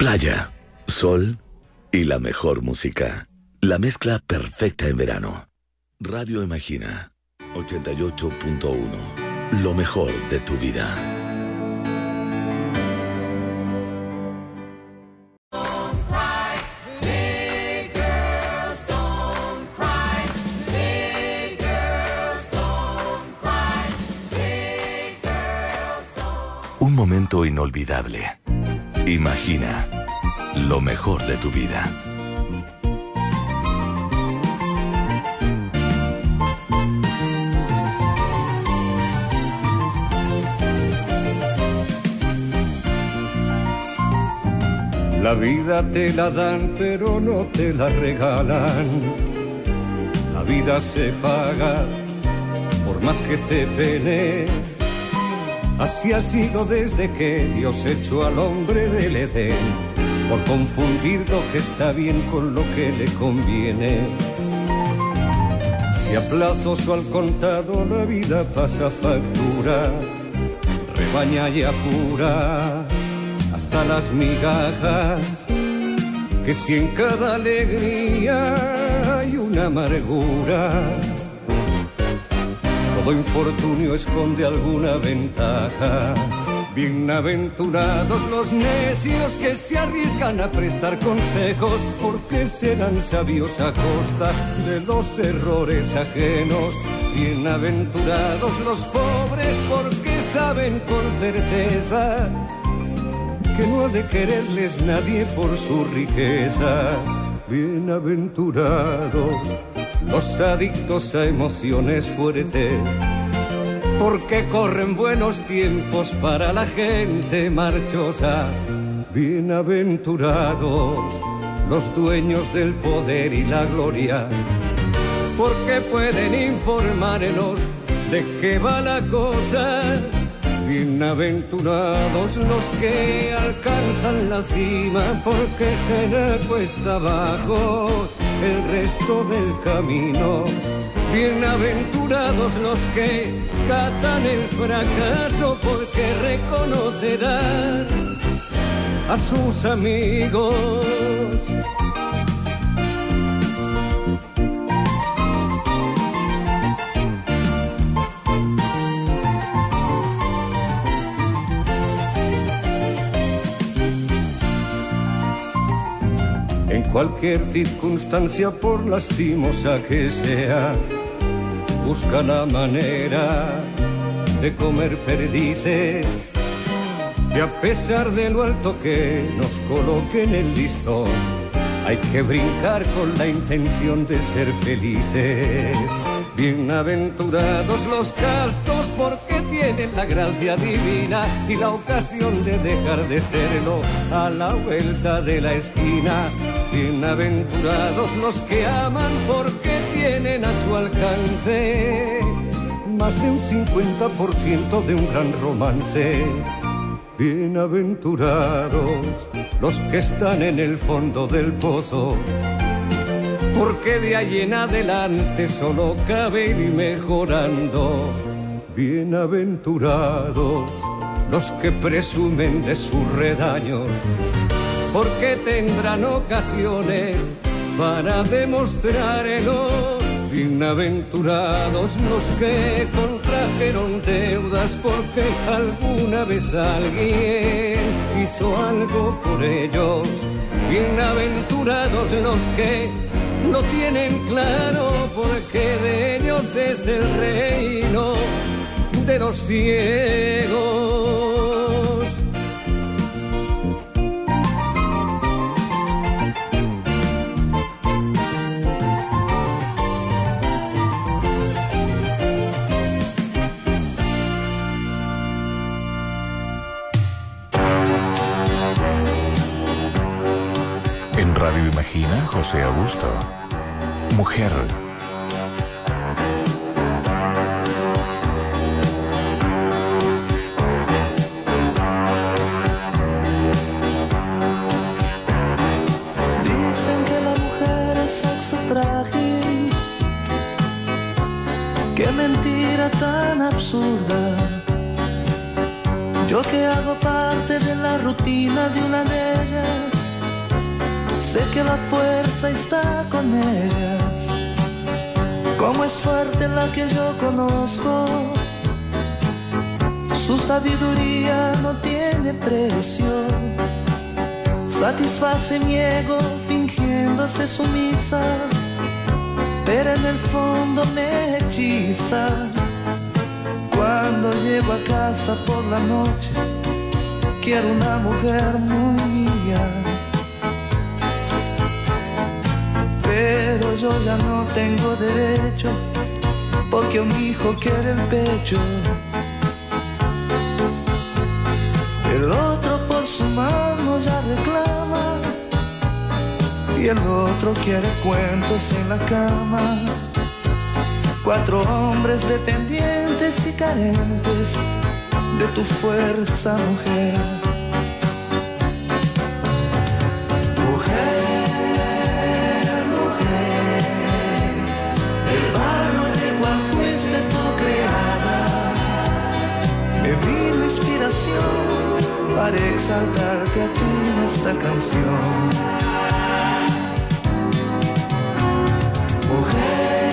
Playa, sol y la mejor música. La mezcla perfecta en verano. Radio Imagina 88.1. Lo mejor de tu vida. Un momento inolvidable. Imagina lo mejor de tu vida. La vida te la dan, pero no te la regalan. La vida se paga por más que te pene. Así ha sido desde que Dios echó al hombre del Edén, por confundir lo que está bien con lo que le conviene. Si a plazos o al contado la vida pasa factura, rebaña y apura hasta las migajas, que si en cada alegría hay una amargura, todo infortunio esconde alguna ventaja. Bienaventurados los necios que se arriesgan a prestar consejos, porque serán sabios a costa de los errores ajenos. Bienaventurados los pobres, porque saben con certeza que no ha de quererles nadie por su riqueza. Bienaventurados los adictos a emociones fuertes, porque corren buenos tiempos para la gente marchosa. Bienaventurados los dueños del poder y la gloria, porque pueden informarnos de qué va la cosa. Bienaventurados los que alcanzan la cima, porque se le cuesta abajo el resto del camino. Bienaventurados los que catan el fracaso, porque reconocerán a sus amigos. En cualquier circunstancia, por lastimosa que sea, busca la manera de comer perdices, y a pesar de lo alto que nos coloquen el listón, hay que brincar con la intención de ser felices. Bienaventurados los castos, porque tienen la gracia divina y la ocasión de dejar de serlo a la vuelta de la esquina. Bienaventurados los que aman, porque tienen a su alcance más de un 50% de un gran romance. Bienaventurados los que están en el fondo del pozo, porque de ahí en adelante solo cabe ir mejorando. Bienaventurados los que presumen de sus redaños, porque tendrán ocasiones para demostrarlo. Bienaventurados los que contrajeron deudas, porque alguna vez alguien hizo algo por ellos. Bienaventurados los que lo tienen claro, porque de ellos es el reino de los ciegos. En Radio Imagina, José Augusto. Mujer. Dicen que la mujer es sexo frágil. Qué mentira tan absurda. Yo que hago parte de la rutina de una de ellas, la fuerza está con ellas. Como es fuerte la que yo conozco, su sabiduría no tiene precio. Satisface mi ego fingiéndose sumisa, pero en el fondo me hechiza. Cuando llego a casa por la noche, quiero una mujer muy mía. Pero yo ya no tengo derecho, porque un hijo quiere el pecho. El otro por su mano ya reclama, y el otro quiere cuentos en la cama. 4 hombres dependientes y carentes de tu fuerza, mujer. Mujer, mujer, el barro de cual fuiste tú creada, me vino inspiración para exaltarte a ti en esta canción. Mujer,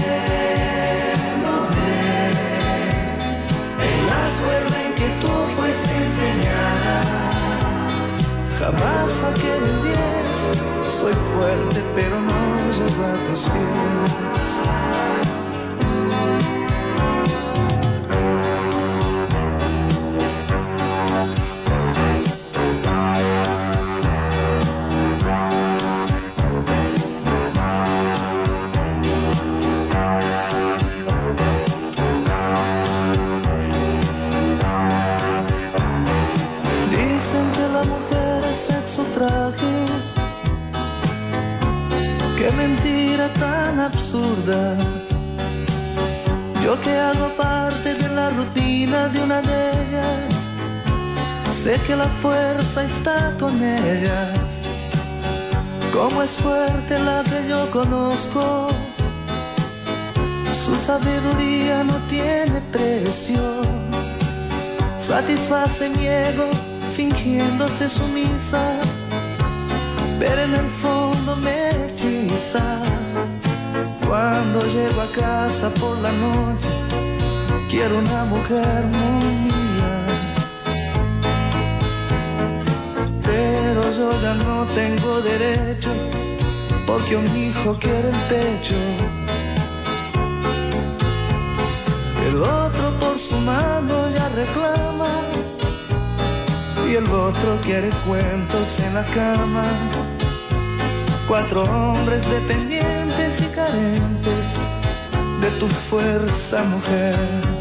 mujer, en la escuela en que tú fuiste enseñada, jamás saqué el 10. Soy fuerte pero no llego a tus pies. Qué mentira tan absurda. Yo que hago parte de la rutina de una de ellas, sé que la fuerza está con ellas. Como es fuerte la que yo conozco, su sabiduría no tiene precio. Satisface mi ego fingiéndose sumisa, pero en el fondo me hechiza. Cuando llego a casa por la noche, quiero una mujer muy mía. Pero yo ya no tengo derecho, porque un hijo quiere el pecho. El otro por su mano ya reclama, y el otro quiere cuentos en la cama. 4 hombres dependientes y carentes de tu fuerza, mujer.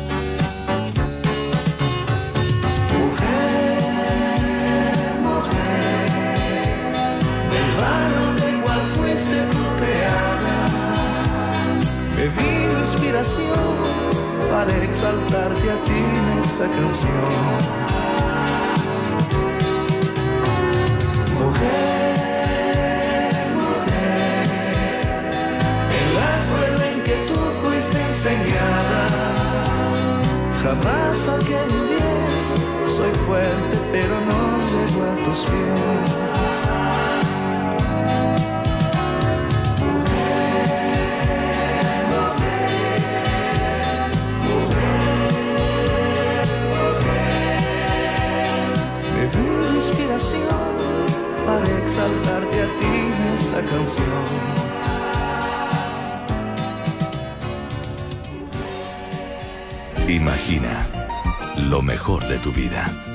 Mujer, mujer, del barro del cual fuiste tú creada, me vino inspiración para exaltarte a ti en esta canción. Mujer, mujer, en la escuela en que tú fuiste enseñada, jamás saqué un 10. Soy fuerte pero no llego a tus pies. Para exaltarte a ti en esta canción. Imagina lo mejor de tu vida.